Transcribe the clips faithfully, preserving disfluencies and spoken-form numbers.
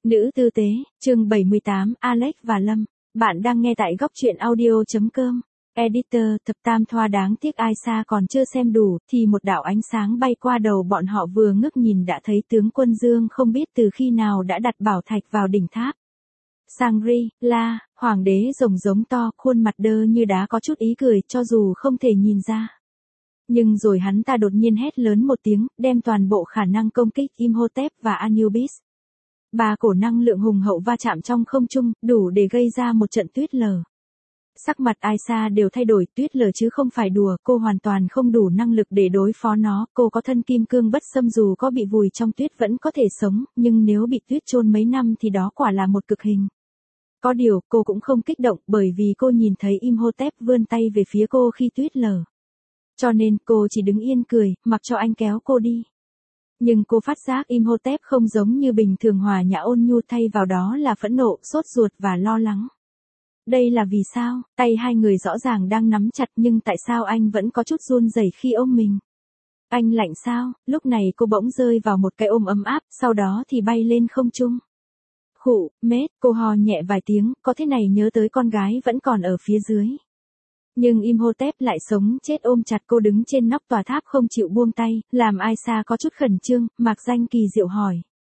Nữ tư tế, chương bảy mươi tám, Alex và Lâm. Bạn đang nghe tại góc truyện audio.com. Editor, thập tam thoa đáng tiếc Aisha còn chưa xem đủ, thì một đạo ánh sáng bay qua đầu bọn họ vừa ngước nhìn đã thấy tướng quân Dương không biết từ khi nào đã đặt bảo thạch vào đỉnh tháp. Shangri-La, hoàng đế rồng giống to, khuôn mặt đơ như đá có chút ý cười cho dù không thể nhìn ra. Nhưng rồi hắn ta đột nhiên hét lớn một tiếng, đem toàn bộ khả năng công kích Imhotep và Anubis. Ba cổ năng lượng hùng hậu va chạm trong không trung, đủ để gây ra một trận tuyết lở. Sắc mặt Aisha đều thay đổi, tuyết lở chứ không phải đùa, cô hoàn toàn không đủ năng lực để đối phó nó, cô có thân kim cương bất xâm dù có bị vùi trong tuyết vẫn có thể sống, nhưng nếu bị tuyết chôn mấy năm thì đó quả là một cực hình. Có điều, cô cũng không kích động bởi vì cô nhìn thấy Imhotep vươn tay về phía cô khi tuyết lở. Cho nên cô chỉ đứng yên cười, mặc cho anh kéo cô đi. Nhưng cô phát giác Imhotep không giống như bình thường hòa nhã ôn nhu, thay vào đó là phẫn nộ, sốt ruột và lo lắng. Đây là vì sao? Tay hai người rõ ràng đang nắm chặt nhưng tại sao anh vẫn có chút run rẩy khi ôm mình? Anh lạnh sao? Lúc này cô bỗng rơi vào một cái ôm ấm áp, sau đó thì bay lên không trung. Khụ, mết, cô hò nhẹ vài tiếng, có thế này nhớ tới con gái vẫn còn ở phía dưới. Nhưng Imhotep lại sống chết ôm chặt cô đứng trên nóc tòa tháp không chịu buông tay, làm Aisha có chút khẩn trương, Mạc Danh kỳ diệu hỏi.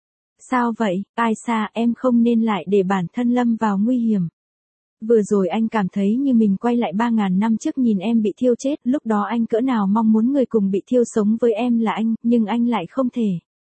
Sao vậy, Aisha, em không nên lại để bản thân lâm vào nguy hiểm. Vừa rồi anh cảm thấy như mình quay lại ba ngàn năm trước nhìn em bị thiêu chết, lúc đó anh cỡ nào mong muốn người cùng bị thiêu sống với em là anh, nhưng anh lại không thể.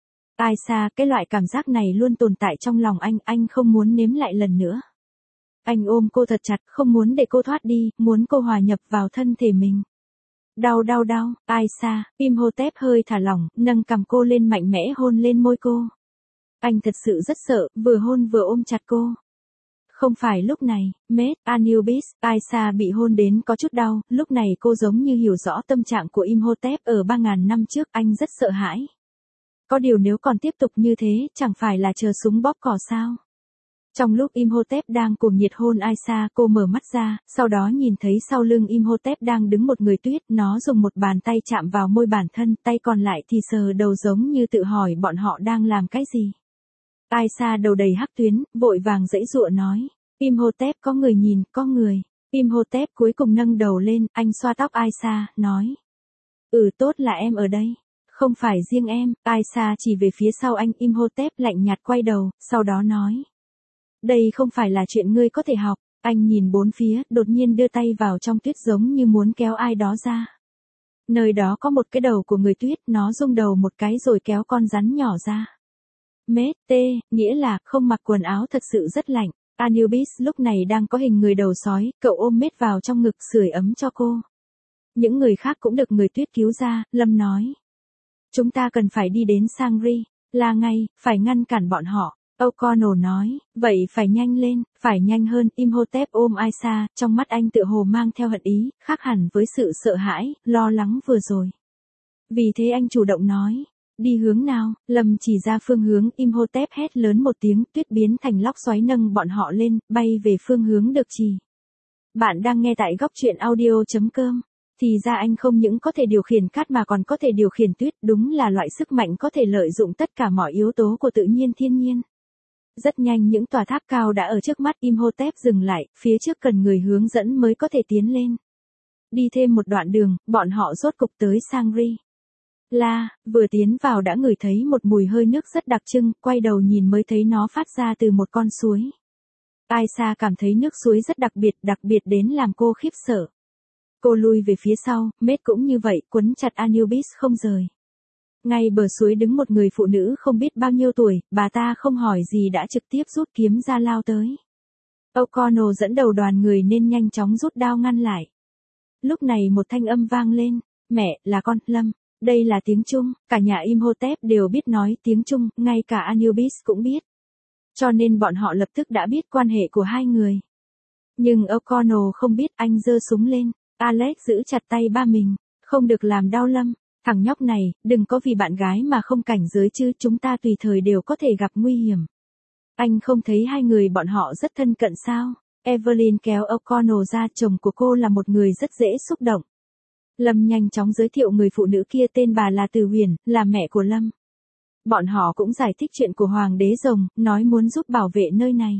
Aisha, cái loại cảm giác này luôn tồn tại trong lòng anh, anh không muốn nếm lại lần nữa. Anh ôm cô thật chặt, không muốn để cô thoát đi, muốn cô hòa nhập vào thân thể mình. Đau đau đau, Aisha, Imhotep hơi thả lỏng, nâng cằm cô lên mạnh mẽ hôn lên môi cô. Anh thật sự rất sợ, vừa hôn vừa ôm chặt cô. Không phải lúc này, Mết, Anubis, Aisha bị hôn đến có chút đau, lúc này cô giống như hiểu rõ tâm trạng của Imhotep ở ba ngàn năm trước, anh rất sợ hãi. Có điều nếu còn tiếp tục như thế, chẳng phải là chờ súng bóp cò sao? Trong lúc Imhotep đang cuồng nhiệt hôn Aisha, cô mở mắt ra, sau đó nhìn thấy sau lưng Imhotep đang đứng một người tuyết, nó dùng một bàn tay chạm vào môi bản thân, tay còn lại thì sờ đầu giống như tự hỏi bọn họ đang làm cái gì. Aisha đầu đầy hắc tuyến, vội vàng giãy giụa nói, Imhotep có người nhìn, có người. Imhotep cuối cùng nâng đầu lên, anh xoa tóc Aisha, nói. Ừ tốt là em ở đây. Không phải riêng em, Aisha chỉ về phía sau anh, Imhotep lạnh nhạt quay đầu, sau đó nói. Đây không phải là chuyện ngươi có thể học, anh nhìn bốn phía, đột nhiên đưa tay vào trong tuyết giống như muốn kéo ai đó ra. Nơi đó có một cái đầu của người tuyết, nó rung đầu một cái rồi kéo con rắn nhỏ ra. Mết, tê, nghĩa là không mặc quần áo thật sự rất lạnh. Anubis lúc này đang có hình người đầu sói, cậu ôm Mết vào trong ngực sưởi ấm cho cô. Những người khác cũng được người tuyết cứu ra, Lâm nói. Chúng ta cần phải đi đến Shangri-La ngay, phải ngăn cản bọn họ. O'Connell nói, vậy phải nhanh lên, phải nhanh hơn. Imhotep ôm Aisha, trong mắt anh tựa hồ mang theo hận ý, khác hẳn với sự sợ hãi, lo lắng vừa rồi. Vì thế anh chủ động nói, đi hướng nào, Lâm chỉ ra phương hướng, Imhotep hét lớn một tiếng, tuyết biến thành lốc xoáy nâng bọn họ lên, bay về phương hướng được chỉ. Bạn đang nghe tại góc truyện audio.com. Thì ra anh không những có thể điều khiển cát mà còn có thể điều khiển tuyết, đúng là loại sức mạnh có thể lợi dụng tất cả mọi yếu tố của tự nhiên thiên nhiên. Rất nhanh những tòa tháp cao đã ở trước mắt, Imhotep dừng lại, phía trước cần người hướng dẫn mới có thể tiến lên. Đi thêm một đoạn đường, bọn họ rốt cục tới Shangri-La, vừa tiến vào đã ngửi thấy một mùi hơi nước rất đặc trưng, quay đầu nhìn mới thấy nó phát ra từ một con suối. Aisha cảm thấy nước suối rất đặc biệt, đặc biệt đến làm cô khiếp sợ. Cô lui về phía sau, Mết cũng như vậy, quấn chặt Anubis không rời. Ngay bờ suối đứng một người phụ nữ không biết bao nhiêu tuổi, bà ta không hỏi gì đã trực tiếp rút kiếm ra lao tới. O'Connell dẫn đầu đoàn người nên nhanh chóng rút đao ngăn lại. Lúc này một thanh âm vang lên, mẹ, là con, Lâm, đây là tiếng Trung, cả nhà Imhotep đều biết nói tiếng Trung, ngay cả Anubis cũng biết. Cho nên bọn họ lập tức đã biết quan hệ của hai người. Nhưng O'Connell không biết, anh giơ súng lên, Alex giữ chặt tay ba mình, không được làm đau Lâm. Thằng nhóc này, đừng có vì bạn gái mà không cảnh giới chứ, chúng ta tùy thời đều có thể gặp nguy hiểm. Anh không thấy hai người bọn họ rất thân cận sao? Evelyn kéo O'Connell ra, chồng của cô là một người rất dễ xúc động. Lâm nhanh chóng giới thiệu người phụ nữ kia, tên bà là Từ Huyền, là mẹ của Lâm. Bọn họ cũng giải thích chuyện của Hoàng đế rồng, nói muốn giúp bảo vệ nơi này.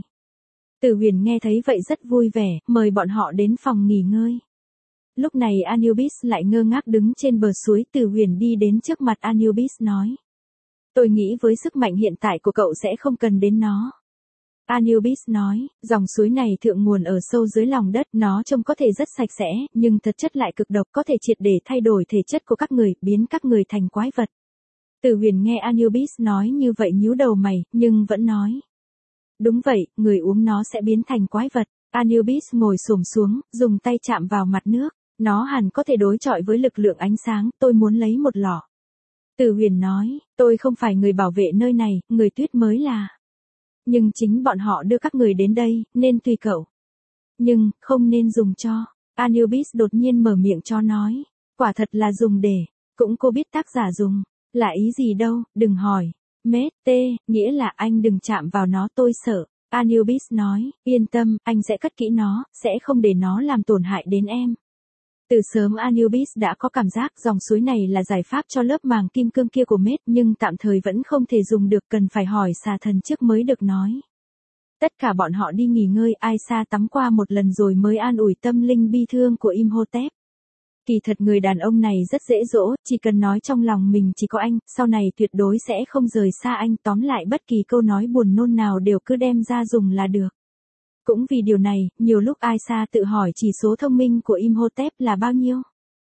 Tử Huyền nghe thấy vậy rất vui vẻ, mời bọn họ đến phòng nghỉ ngơi. Lúc này Anubis lại ngơ ngác đứng trên bờ suối. Tử Huyền đi đến trước mặt Anubis nói. Tôi nghĩ với sức mạnh hiện tại của cậu sẽ không cần đến nó. Anubis nói, dòng suối này thượng nguồn ở sâu dưới lòng đất, nó trông có thể rất sạch sẽ, nhưng thật chất lại cực độc, có thể triệt để thay đổi thể chất của các người, biến các người thành quái vật. Tử Huyền nghe Anubis nói như vậy nhíu đầu mày, nhưng vẫn nói. Đúng vậy, người uống nó sẽ biến thành quái vật. Anubis ngồi xổm xuống, dùng tay chạm vào mặt nước. Nó hẳn có thể đối chọi với lực lượng ánh sáng, tôi muốn lấy một lọ. Tử Huyền nói, tôi không phải người bảo vệ nơi này, người tuyết mới là. Nhưng chính bọn họ đưa các người đến đây, nên tùy cậu. Nhưng, không nên dùng cho. Anubis đột nhiên mở miệng cho nói. Quả thật là dùng để. Cũng cô biết tác giả dùng. Là ý gì đâu, đừng hỏi. Mết, tê, nghĩa là anh đừng chạm vào nó, tôi sợ. Anubis nói, yên tâm, anh sẽ cất kỹ nó, sẽ không để nó làm tổn hại đến em. Từ sớm Anubis đã có cảm giác dòng suối này là giải pháp cho lớp màng kim cương kia của Mết, nhưng tạm thời vẫn không thể dùng được, cần phải hỏi xà thần trước mới được nói. Tất cả bọn họ đi nghỉ ngơi, Aisa tắm qua một lần rồi mới an ủi tâm linh bi thương của Imhotep. Kỳ thật người đàn ông này rất dễ dỗ, chỉ cần nói trong lòng mình chỉ có anh, sau này tuyệt đối sẽ không rời xa anh, tóm lại bất kỳ câu nói buồn nôn nào đều cứ đem ra dùng là được. Cũng vì điều này, nhiều lúc Aisa tự hỏi chỉ số thông minh của Imhotep là bao nhiêu.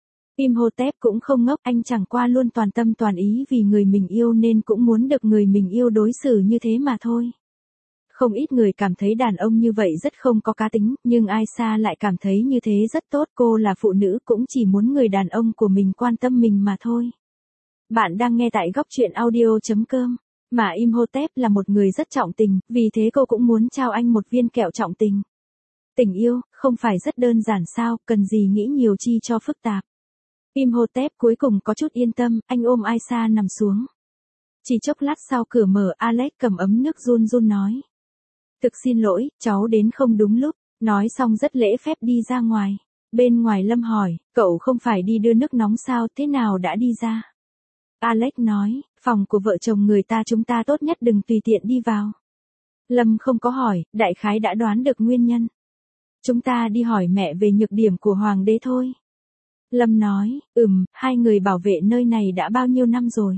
Imhotep cũng không ngốc, anh chẳng qua luôn toàn tâm toàn ý vì người mình yêu nên cũng muốn được người mình yêu đối xử như thế mà thôi. Không ít người cảm thấy đàn ông như vậy rất không có cá tính, nhưng Aisa lại cảm thấy như thế rất tốt, cô là phụ nữ cũng chỉ muốn người đàn ông của mình quan tâm mình mà thôi. Bạn đang nghe tại góc truyện audio chấm com. Mà Imhotep là một người rất trọng tình, vì thế cô cũng muốn trao anh một viên kẹo trọng tình. Tình yêu, không phải rất đơn giản sao, cần gì nghĩ nhiều chi cho phức tạp. Imhotep cuối cùng có chút yên tâm, anh ôm Aisa nằm xuống. Chỉ chốc lát sau cửa mở, Alex cầm ấm nước run run nói. Thực xin lỗi, cháu đến không đúng lúc, nói xong rất lễ phép đi ra ngoài. Bên ngoài Lâm hỏi, cậu không phải đi đưa nước nóng sao, thế nào đã đi ra? Alex nói, phòng của vợ chồng người ta chúng ta tốt nhất đừng tùy tiện đi vào. Lâm không có hỏi, đại khái đã đoán được nguyên nhân. Chúng ta đi hỏi mẹ về nhược điểm của hoàng đế thôi. Lâm nói, ừm, hai người bảo vệ nơi này đã bao nhiêu năm rồi?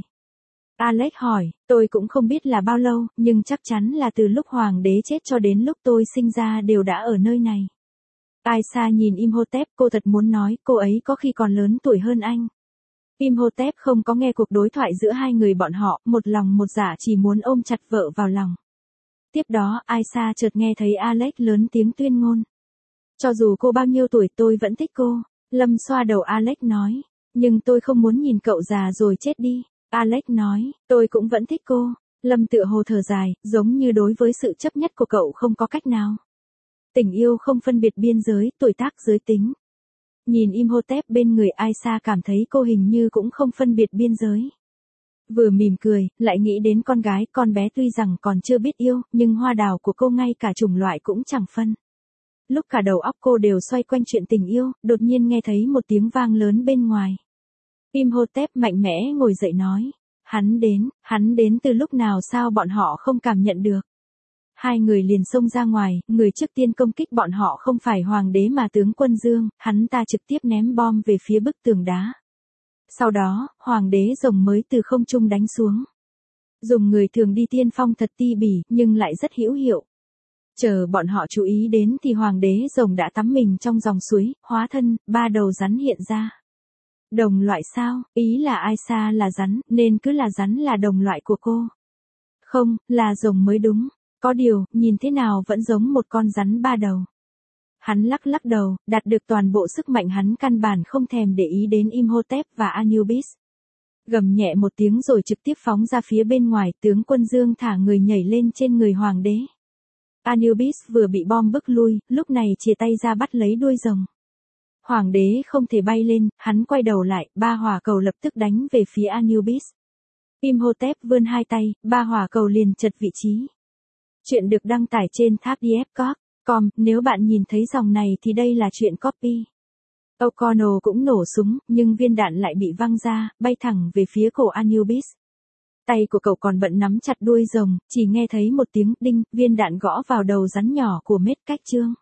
Alex hỏi, tôi cũng không biết là bao lâu, nhưng chắc chắn là từ lúc hoàng đế chết cho đến lúc tôi sinh ra đều đã ở nơi này. Aisa nhìn Imhotep, cô thật muốn nói, cô ấy có khi còn lớn tuổi hơn anh. Imhotep không có nghe cuộc đối thoại giữa hai người bọn họ, một lòng một dạ chỉ muốn ôm chặt vợ vào lòng. Tiếp đó, Aisa chợt nghe thấy Alex lớn tiếng tuyên ngôn. Cho dù cô bao nhiêu tuổi tôi vẫn thích cô. Lâm xoa đầu Alex nói. Nhưng tôi không muốn nhìn cậu già rồi chết đi. Alex nói, tôi cũng vẫn thích cô. Lâm tựa hồ thở dài, giống như đối với sự chấp nhất của cậu không có cách nào. Tình yêu không phân biệt biên giới, tuổi tác, giới tính. Nhìn Imhotep bên người Aisa cảm thấy cô hình như cũng không phân biệt biên giới. Vừa mỉm cười, lại nghĩ đến con gái, con bé tuy rằng còn chưa biết yêu, nhưng hoa đào của cô ngay cả chủng loại cũng chẳng phân. Lúc cả đầu óc cô đều xoay quanh chuyện tình yêu, đột nhiên nghe thấy một tiếng vang lớn bên ngoài. Imhotep mạnh mẽ ngồi dậy nói, hắn đến, hắn đến từ lúc nào sao bọn họ không cảm nhận được. Hai người liền xông ra ngoài, người trước tiên công kích bọn họ không phải hoàng đế mà tướng quân Dương, hắn ta trực tiếp ném bom về phía bức tường đá. Sau đó, hoàng đế rồng mới từ không trung đánh xuống. Dùng người thường đi tiên phong thật ti bỉ, nhưng lại rất hữu hiệu. Chờ bọn họ chú ý đến thì hoàng đế rồng đã tắm mình trong dòng suối, hóa thân, ba đầu rắn hiện ra. Đồng loại sao, ý là Aisa là rắn, nên cứ là rắn là đồng loại của cô. Không, là rồng mới đúng. Có điều, nhìn thế nào vẫn giống một con rắn ba đầu. Hắn lắc lắc đầu, đạt được toàn bộ sức mạnh hắn căn bản không thèm để ý đến Imhotep và Anubis. Gầm nhẹ một tiếng rồi trực tiếp phóng ra phía bên ngoài, tướng quân Dương thả người nhảy lên trên người hoàng đế. Anubis vừa bị bom bức lui, lúc này chìa tay ra bắt lấy đuôi rồng. Hoàng đế không thể bay lên, hắn quay đầu lại, ba hỏa cầu lập tức đánh về phía Anubis. Imhotep vươn hai tay, ba hỏa cầu liền chật vị trí. Chuyện được đăng tải trên thabdf chấm com, nếu bạn nhìn thấy dòng này thì đây là chuyện copy. O'Connell cũng nổ súng, nhưng viên đạn lại bị văng ra, bay thẳng về phía cổ Anubis. Tay của cậu còn bận nắm chặt đuôi rồng, chỉ nghe thấy một tiếng đinh, viên đạn gõ vào đầu rắn nhỏ của Mết Cách Trương.